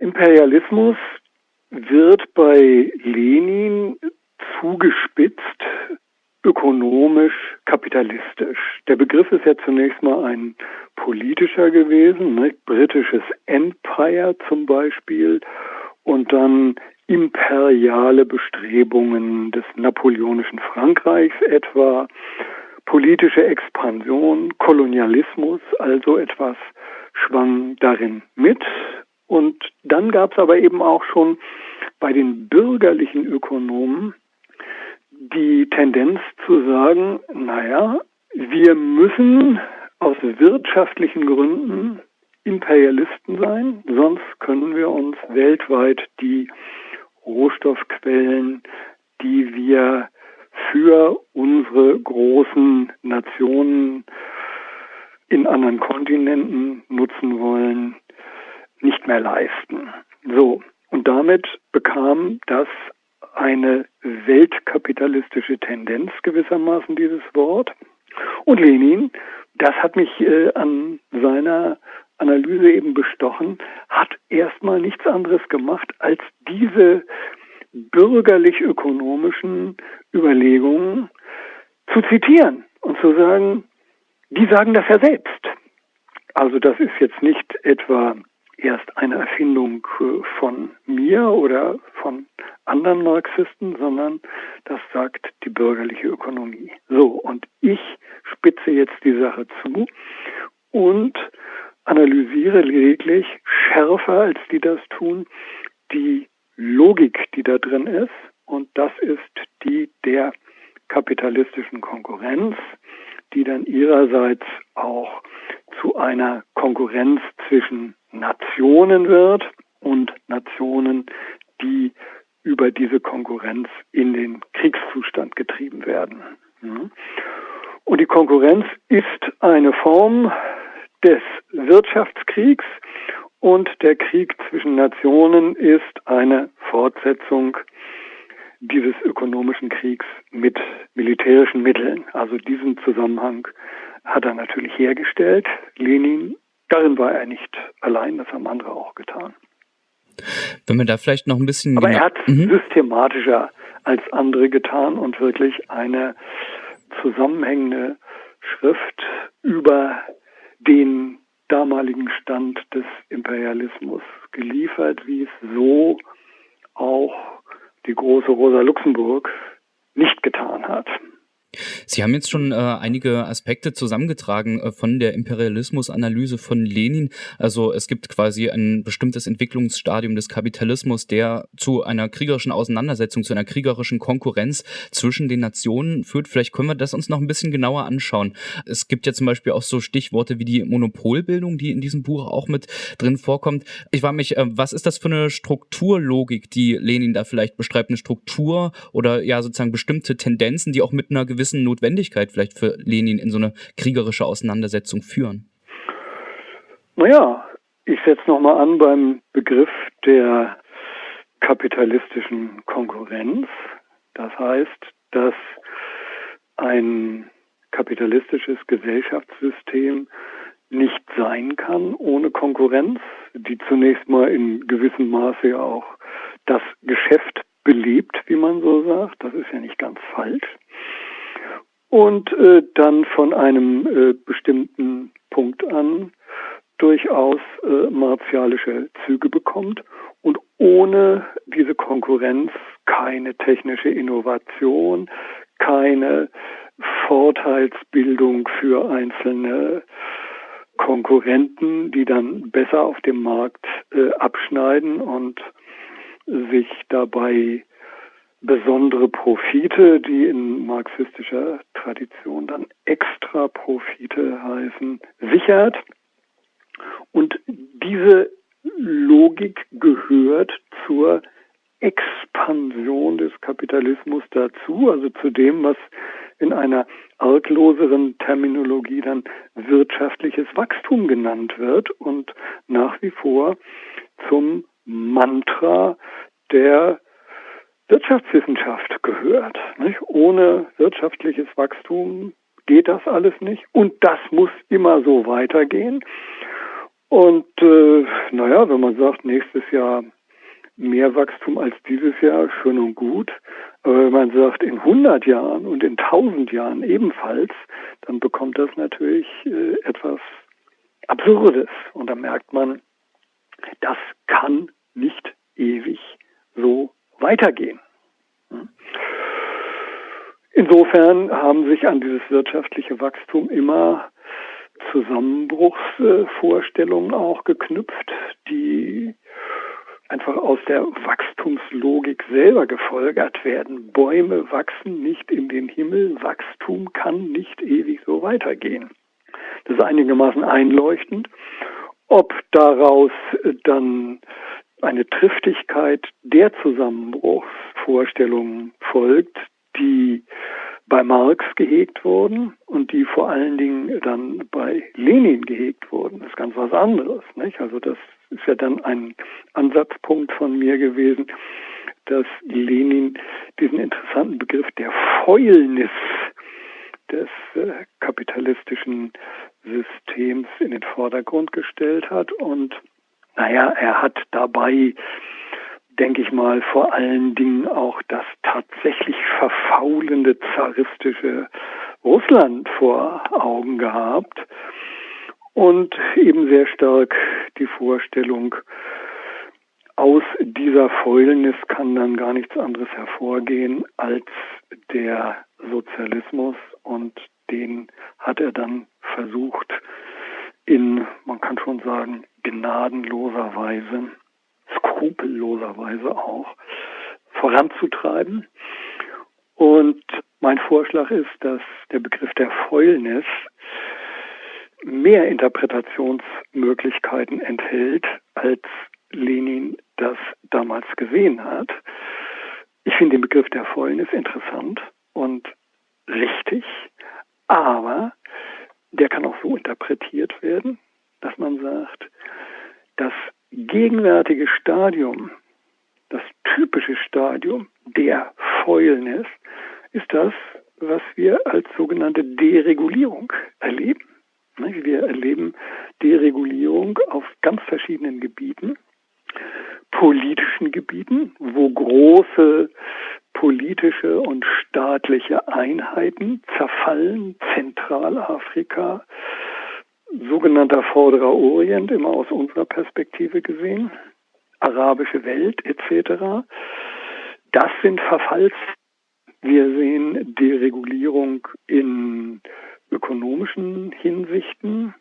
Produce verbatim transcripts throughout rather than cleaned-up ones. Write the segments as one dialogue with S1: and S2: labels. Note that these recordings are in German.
S1: Imperialismus wird bei Lenin zugespitzt ökonomisch kapitalistisch. Der Begriff ist ja zunächst mal ein politischer gewesen, ne? Britisches Empire zum Beispiel, und dann imperiale Bestrebungen des napoleonischen Frankreichs etwa, politische Expansion, Kolonialismus, also etwas schwang darin mit. Und dann gab es aber eben auch schon bei den bürgerlichen Ökonomen die Tendenz zu sagen, naja, wir müssen aus wirtschaftlichen Gründen Imperialisten sein, sonst können wir uns weltweit die Rohstoffquellen, die wir für unsere großen Nationen in anderen Kontinenten nutzen wollen, nicht mehr leisten. So, und damit bekam das eine weltkapitalistische Tendenz gewissermaßen, dieses Wort. Und Lenin, das hat mich äh, an seiner Analyse eben bestochen, hat erstmal nichts anderes gemacht, als diese bürgerlich-ökonomischen Überlegungen zu zitieren und zu sagen, die sagen das ja selbst. Also das ist jetzt nicht etwa erst eine Erfindung von mir oder von anderen Marxisten, sondern das sagt die bürgerliche Ökonomie. So, und ich spitze jetzt die Sache zu und analysiere lediglich schärfer, als die das tun, die Logik, die da drin ist. Und das ist die der kapitalistischen Konkurrenz, die dann ihrerseits auch zu einer Konkurrenz zwischen Nationen wird und Nationen, die über diese Konkurrenz in den Kriegszustand getrieben werden. Und die Konkurrenz ist eine Form des Wirtschaftskriegs und der Krieg zwischen Nationen ist eine Fortsetzung dieses ökonomischen Kriegs mit militärischen Mitteln. Also diesen Zusammenhang hat er natürlich hergestellt, Lenin. Darin war er nicht allein, das haben andere auch getan.
S2: Wenn wir da vielleicht noch ein bisschen...
S1: Aber er hat es mhm. systematischer als andere getan und wirklich eine zusammenhängende Schrift über den damaligen Stand des Imperialismus geliefert, wie es so auch die große Rosa Luxemburg nicht getan hat.
S2: Sie haben jetzt schon äh, einige Aspekte zusammengetragen äh, von der Imperialismusanalyse von Lenin. Also es gibt quasi ein bestimmtes Entwicklungsstadium des Kapitalismus, der zu einer kriegerischen Auseinandersetzung, zu einer kriegerischen Konkurrenz zwischen den Nationen führt. Vielleicht können wir das uns noch ein bisschen genauer anschauen. Es gibt ja zum Beispiel auch so Stichworte wie die Monopolbildung, die in diesem Buch auch mit drin vorkommt. Ich frage mich, äh, was ist das für eine Strukturlogik, die Lenin da vielleicht beschreibt? Eine Struktur oder ja sozusagen bestimmte Tendenzen, die auch mit einer gewissen Notwendigkeit vielleicht für Lenin in so eine kriegerische Auseinandersetzung führen?
S1: Naja, ich setze nochmal an beim Begriff der kapitalistischen Konkurrenz. Das heißt, dass ein kapitalistisches Gesellschaftssystem nicht sein kann ohne Konkurrenz, die zunächst mal in gewissem Maße auch das Geschäft belebt, wie man so sagt. Das ist ja nicht ganz falsch. Und äh, dann von einem äh, bestimmten Punkt an durchaus äh, martialische Züge bekommt und ohne diese Konkurrenz keine technische Innovation, keine Vorteilsbildung für einzelne Konkurrenten, die dann besser auf dem Markt äh, abschneiden und sich dabei besondere Profite, die in marxistischer Tradition dann Extraprofite heißen, sichert. Und diese Logik gehört zur Expansion des Kapitalismus dazu, also zu dem, was in einer argloseren Terminologie dann wirtschaftliches Wachstum genannt wird und nach wie vor zum Mantra der Wirtschaftswissenschaft gehört. Nicht? Ohne wirtschaftliches Wachstum geht das alles nicht und das muss immer so weitergehen. Und äh, naja, wenn man sagt, nächstes Jahr mehr Wachstum als dieses Jahr, schön und gut. Aber wenn man sagt, in hundert Jahren und in tausend Jahren ebenfalls, dann bekommt das natürlich äh, etwas Absurdes. Und da merkt man, das kann nicht ewig so weitergehen. Insofern haben sich an dieses wirtschaftliche Wachstum immer Zusammenbruchsvorstellungen auch geknüpft, die einfach aus der Wachstumslogik selber gefolgert werden. Bäume wachsen nicht in den Himmel, Wachstum kann nicht ewig so weitergehen. Das ist einigermaßen einleuchtend. Ob daraus dann eine Triftigkeit der Zusammenbruchsvorstellungen folgt, die bei Marx gehegt wurden und die vor allen Dingen dann bei Lenin gehegt wurden, ist ganz was anderes, nicht? Also das ist ja dann ein Ansatzpunkt von mir gewesen, dass Lenin diesen interessanten Begriff der Fäulnis des äh, kapitalistischen Systems in den Vordergrund gestellt hat. Und naja, er hat dabei, denke ich mal, vor allen Dingen auch das tatsächlich verfaulende zaristische Russland vor Augen gehabt und eben sehr stark die Vorstellung, aus dieser Fäulnis kann dann gar nichts anderes hervorgehen als der Sozialismus, und den hat er dann versucht in, man kann schon sagen, gnadenloser Weise, skrupelloser Weise auch voranzutreiben. Und mein Vorschlag ist, dass der Begriff der Fäulnis mehr Interpretationsmöglichkeiten enthält, als Lenin das damals gesehen hat. Ich finde den Begriff der Fäulnis interessant und richtig, aber der kann auch so interpretiert werden, dass man sagt, das gegenwärtige Stadium, das typische Stadium der Fäulnis ist das, was wir als sogenannte Deregulierung erleben. Wir erleben Deregulierung auf ganz verschiedenen Gebieten, politischen Gebieten, wo große politische und staatliche Einheiten zerfallen, Zentralafrika, sogenannter Vorderer Orient, immer aus unserer Perspektive gesehen, arabische Welt et cetera. Das sind Verfalls. Wir sehen Deregulierung in ökonomischen Hinsichten,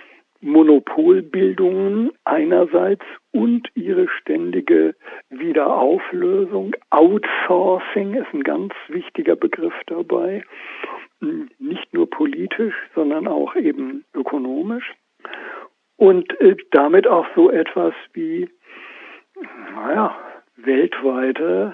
S1: Monopolbildungen einerseits und ihre ständige Wiederauflösung. Outsourcing ist ein ganz wichtiger Begriff dabei, nicht nur politisch, sondern auch eben ökonomisch. Und äh, damit auch so etwas wie, naja, weltweite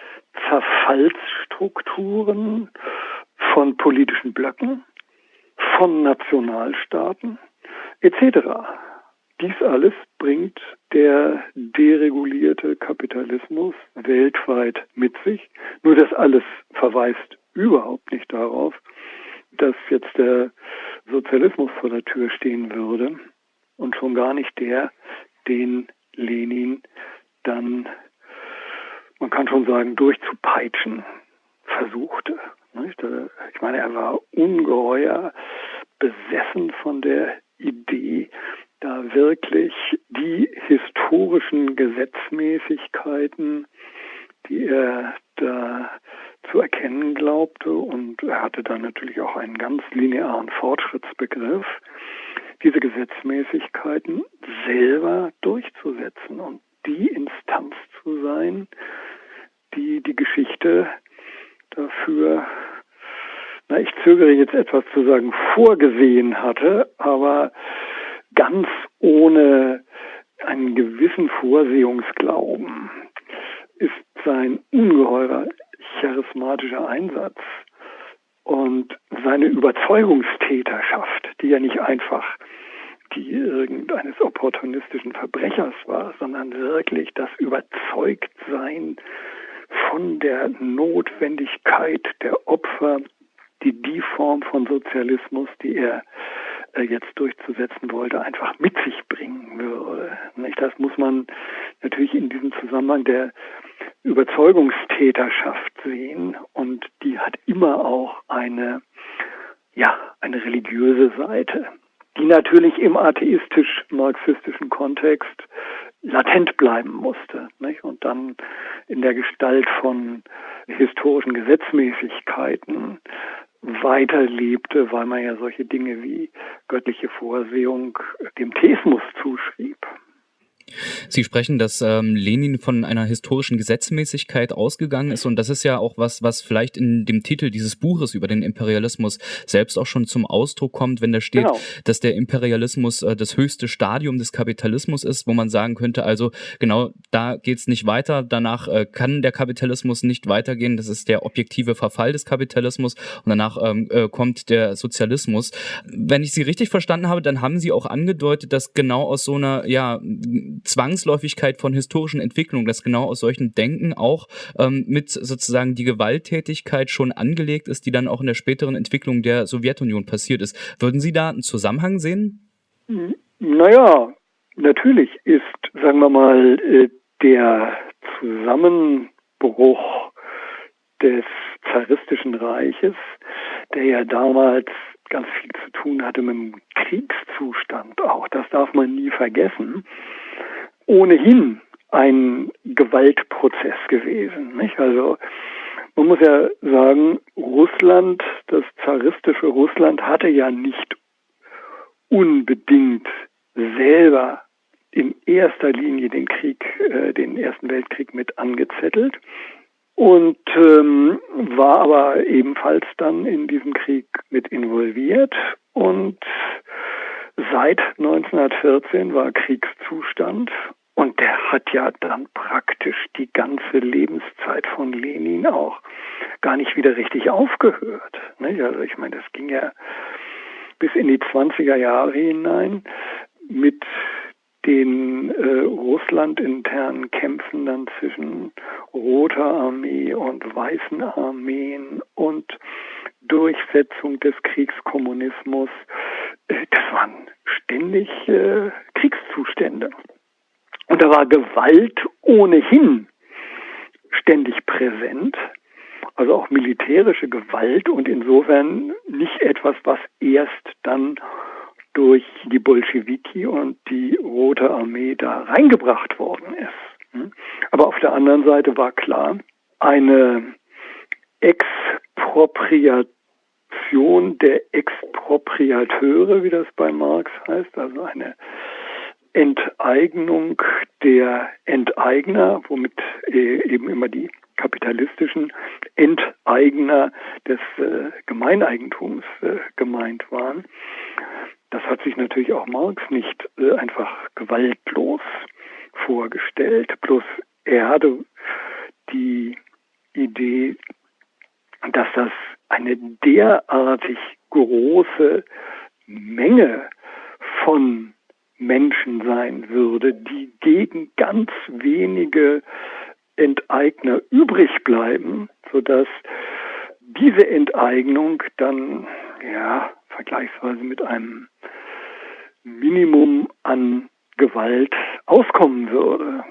S1: Zerfallsstrukturen von politischen Blöcken, von Nationalstaaten et cetera. Dies alles bringt der deregulierte Kapitalismus weltweit mit sich. Nur das alles verweist überhaupt nicht darauf, dass jetzt der Sozialismus vor der Tür stehen würde und schon gar nicht der, den Lenin dann, man kann schon sagen, durchzupeitschen versuchte. Ich meine, er war ungeheuer besessen von der Idee, da wirklich die historischen Gesetzmäßigkeiten, die er da zu erkennen glaubte, und er hatte dann natürlich auch einen ganz linearen Fortschrittsbegriff, diese Gesetzmäßigkeiten selber durchzusetzen und die Instanz zu sein, die die Geschichte dafür, na, ich zögere jetzt etwas zu sagen, vorgesehen hatte, aber ganz ohne einen gewissen Vorsehungsglauben ist sein ungeheurer charismatischer Einsatz und seine Überzeugungstäterschaft, die ja nicht einfach die irgendeines opportunistischen Verbrechers war, sondern wirklich das Überzeugtsein von der Notwendigkeit der Opfer, die die Form von Sozialismus, die er äh, jetzt durchzusetzen wollte, einfach mit sich bringen würde. Nicht? Das muss man natürlich in diesem Zusammenhang der Überzeugungstäterschaft sehen, und die hat immer auch eine, ja, eine religiöse Seite, die natürlich im atheistisch-marxistischen Kontext latent bleiben musste, nicht? Und dann in der Gestalt von historischen Gesetzmäßigkeiten weiterlebte, weil man ja solche Dinge wie göttliche Vorsehung dem Theismus zuschrieb.
S2: Sie sprechen, dass ähm, Lenin von einer historischen Gesetzmäßigkeit ausgegangen ist, und das ist ja auch was, was vielleicht in dem Titel dieses Buches über den Imperialismus selbst auch schon zum Ausdruck kommt, wenn da steht, genau, dass der Imperialismus äh, das höchste Stadium des Kapitalismus ist, wo man sagen könnte, also genau, da geht's nicht weiter, danach äh, kann der Kapitalismus nicht weitergehen, das ist der objektive Verfall des Kapitalismus, und danach ähm, äh, kommt der Sozialismus. Wenn ich Sie richtig verstanden habe, dann haben Sie auch angedeutet, dass genau aus so einer, ja, Zwangsläufigkeit von historischen Entwicklungen, dass genau aus solchen Denken auch ähm, mit sozusagen die Gewalttätigkeit schon angelegt ist, die dann auch in der späteren Entwicklung der Sowjetunion passiert ist. Würden Sie da einen Zusammenhang sehen?
S1: Naja, natürlich ist, sagen wir mal, der Zusammenbruch des zaristischen Reiches, der ja damals ganz viel zu tun hatte mit dem Kriegszustand auch, das darf man nie vergessen, ohnehin ein Gewaltprozess gewesen, nicht? Also man muss ja sagen, Russland, das zaristische Russland, hatte ja nicht unbedingt selber in erster Linie den Krieg, äh, den Ersten Weltkrieg mit angezettelt und ähm, war aber ebenfalls dann in diesem Krieg mit involviert, und seit neunzehnhundertvierzehn war Kriegszustand, und der hat ja dann praktisch die ganze Lebenszeit von Lenin auch gar nicht wieder richtig aufgehört. Also ich meine, das ging ja bis in die zwanziger Jahre hinein mit den äh, russlandinternen Kämpfen dann zwischen Roter Armee und Weißen Armeen und Durchsetzung des Kriegskommunismus. Äh, das waren ständig äh, Kriegszustände. Und da war Gewalt ohnehin ständig präsent, also auch militärische Gewalt, und insofern nicht etwas, was erst dann durch die Bolschewiki und die Rote Armee da reingebracht worden ist. Aber auf der anderen Seite war klar, eine Expropriation der Expropriateure, wie das bei Marx heißt, also eine Enteignung der Enteigner, womit eben immer die kapitalistischen Enteigner des äh, Gemeineigentums äh, gemeint waren. Das hat sich natürlich auch Marx nicht äh, einfach gewaltlos vorgestellt. Bloß er hatte die Idee, dass das eine derartig große Menge von Menschen sein würde, die gegen ganz wenige Enteigner übrig bleiben, sodass diese Enteignung dann ja vergleichsweise mit einem Minimum an Gewalt auskommen würde.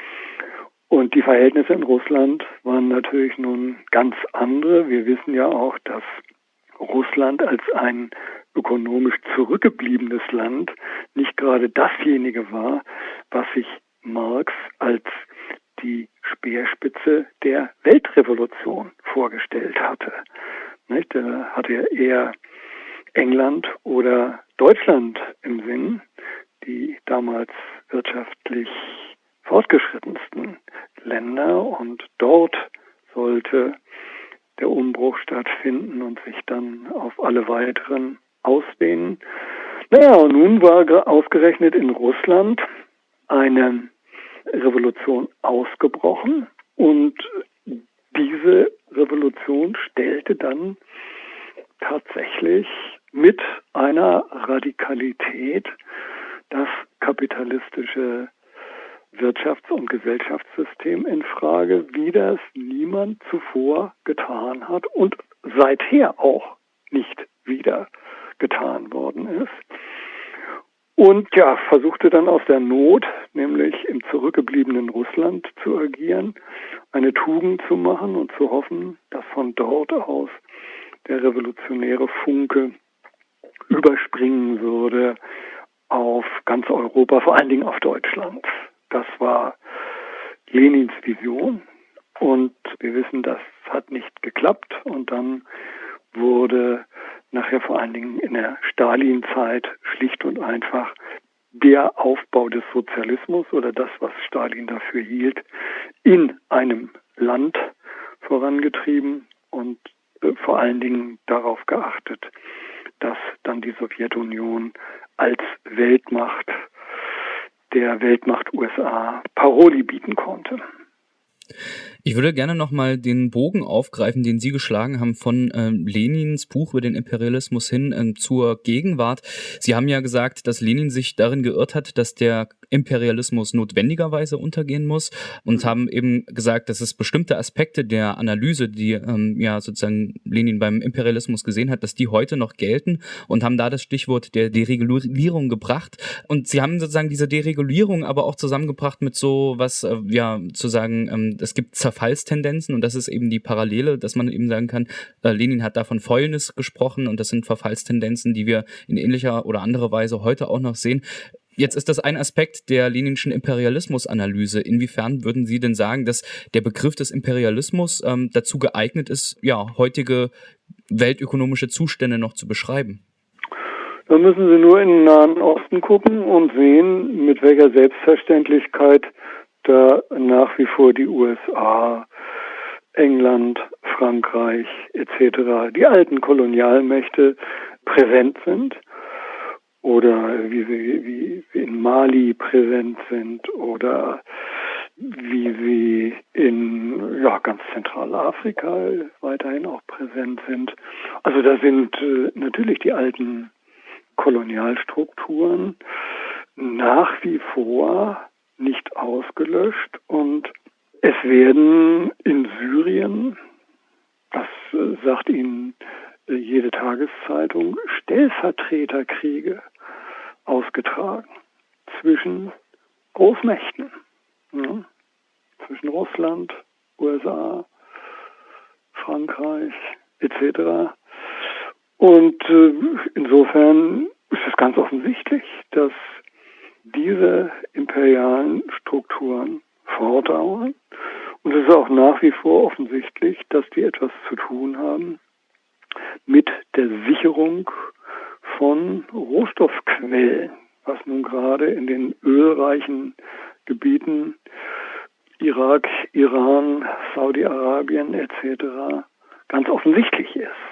S1: Und die Verhältnisse in Russland waren natürlich nun ganz andere. Wir wissen ja auch, dass Russland als ein ökonomisch zurückgebliebenes Land nicht gerade dasjenige war, was sich Marx als die Speerspitze der Weltrevolution vorgestellt hatte. Nicht? Da hatte er eher England oder Deutschland im Sinn, die damals wirtschaftlich fortgeschrittensten Länder, und dort sollte der Umbruch stattfinden und sich dann auf alle weiteren ausdehnen. Naja, und nun war ausgerechnet in Russland eine Revolution ausgebrochen, und diese Revolution stellte dann tatsächlich mit einer Radikalität das kapitalistische Wirtschafts- und Gesellschaftssystem in Frage, wie das niemand zuvor getan hat und seither auch nicht wieder getan worden ist. Und ja, versuchte dann aus der Not, nämlich im zurückgebliebenen Russland zu agieren, eine Tugend zu machen und zu hoffen, dass von dort aus der revolutionäre Funke überspringen würde auf ganz Europa, vor allen Dingen auf Deutschland. Das war Lenins Vision und wir wissen, das hat nicht geklappt und dann wurde nachher vor allen Dingen in der Stalin-Zeit schlicht und einfach der Aufbau des Sozialismus oder das, was Stalin dafür hielt, in einem Land vorangetrieben und äh, vor allen Dingen darauf geachtet, dass dann die Sowjetunion als Weltmacht der Weltmacht U S A Paroli bieten konnte.
S2: Ich würde gerne nochmal den Bogen aufgreifen, den Sie geschlagen haben von ähm, Lenins Buch über den Imperialismus hin ähm, zur Gegenwart. Sie haben ja gesagt, dass Lenin sich darin geirrt hat, dass der Imperialismus notwendigerweise untergehen muss und mhm. haben eben gesagt, dass es bestimmte Aspekte der Analyse, die ähm, ja sozusagen Lenin beim Imperialismus gesehen hat, dass die heute noch gelten und haben da das Stichwort der Deregulierung gebracht. Und Sie haben sozusagen diese Deregulierung aber auch zusammengebracht mit so was, äh, ja, zu sagen, ähm, es gibt Verfallstendenzen und das ist eben die Parallele, dass man eben sagen kann, äh, Lenin hat da von Fäulnis gesprochen und das sind Verfallstendenzen, die wir in ähnlicher oder anderer Weise heute auch noch sehen. Jetzt ist das ein Aspekt der leninschen Imperialismusanalyse. Inwiefern würden Sie denn sagen, dass der Begriff des Imperialismus ähm, dazu geeignet ist, ja, heutige weltökonomische Zustände noch zu beschreiben?
S1: Da müssen Sie nur in den Nahen Osten gucken und sehen, mit welcher Selbstverständlichkeit da nach wie vor die U S A, England, Frankreich et cetera, die alten Kolonialmächte präsent sind oder wie sie wie in Mali präsent sind oder wie sie in ja, ganz Zentralafrika weiterhin auch präsent sind. Also da sind äh, natürlich die alten Kolonialstrukturen nach wie vor nicht ausgelöscht und es werden in Syrien, das äh, sagt Ihnen äh, jede Tageszeitung, Stellvertreterkriege ausgetragen zwischen Großmächten, ja, zwischen Russland, U S A, Frankreich et cetera. Und äh, insofern ist es ganz offensichtlich, dass diese imperialen Strukturen fortdauern. Und es ist auch nach wie vor offensichtlich, dass die etwas zu tun haben mit der Sicherung von Rohstoffquellen, was nun gerade in den ölreichen Gebieten Irak, Iran, Saudi-Arabien et cetera ganz offensichtlich ist.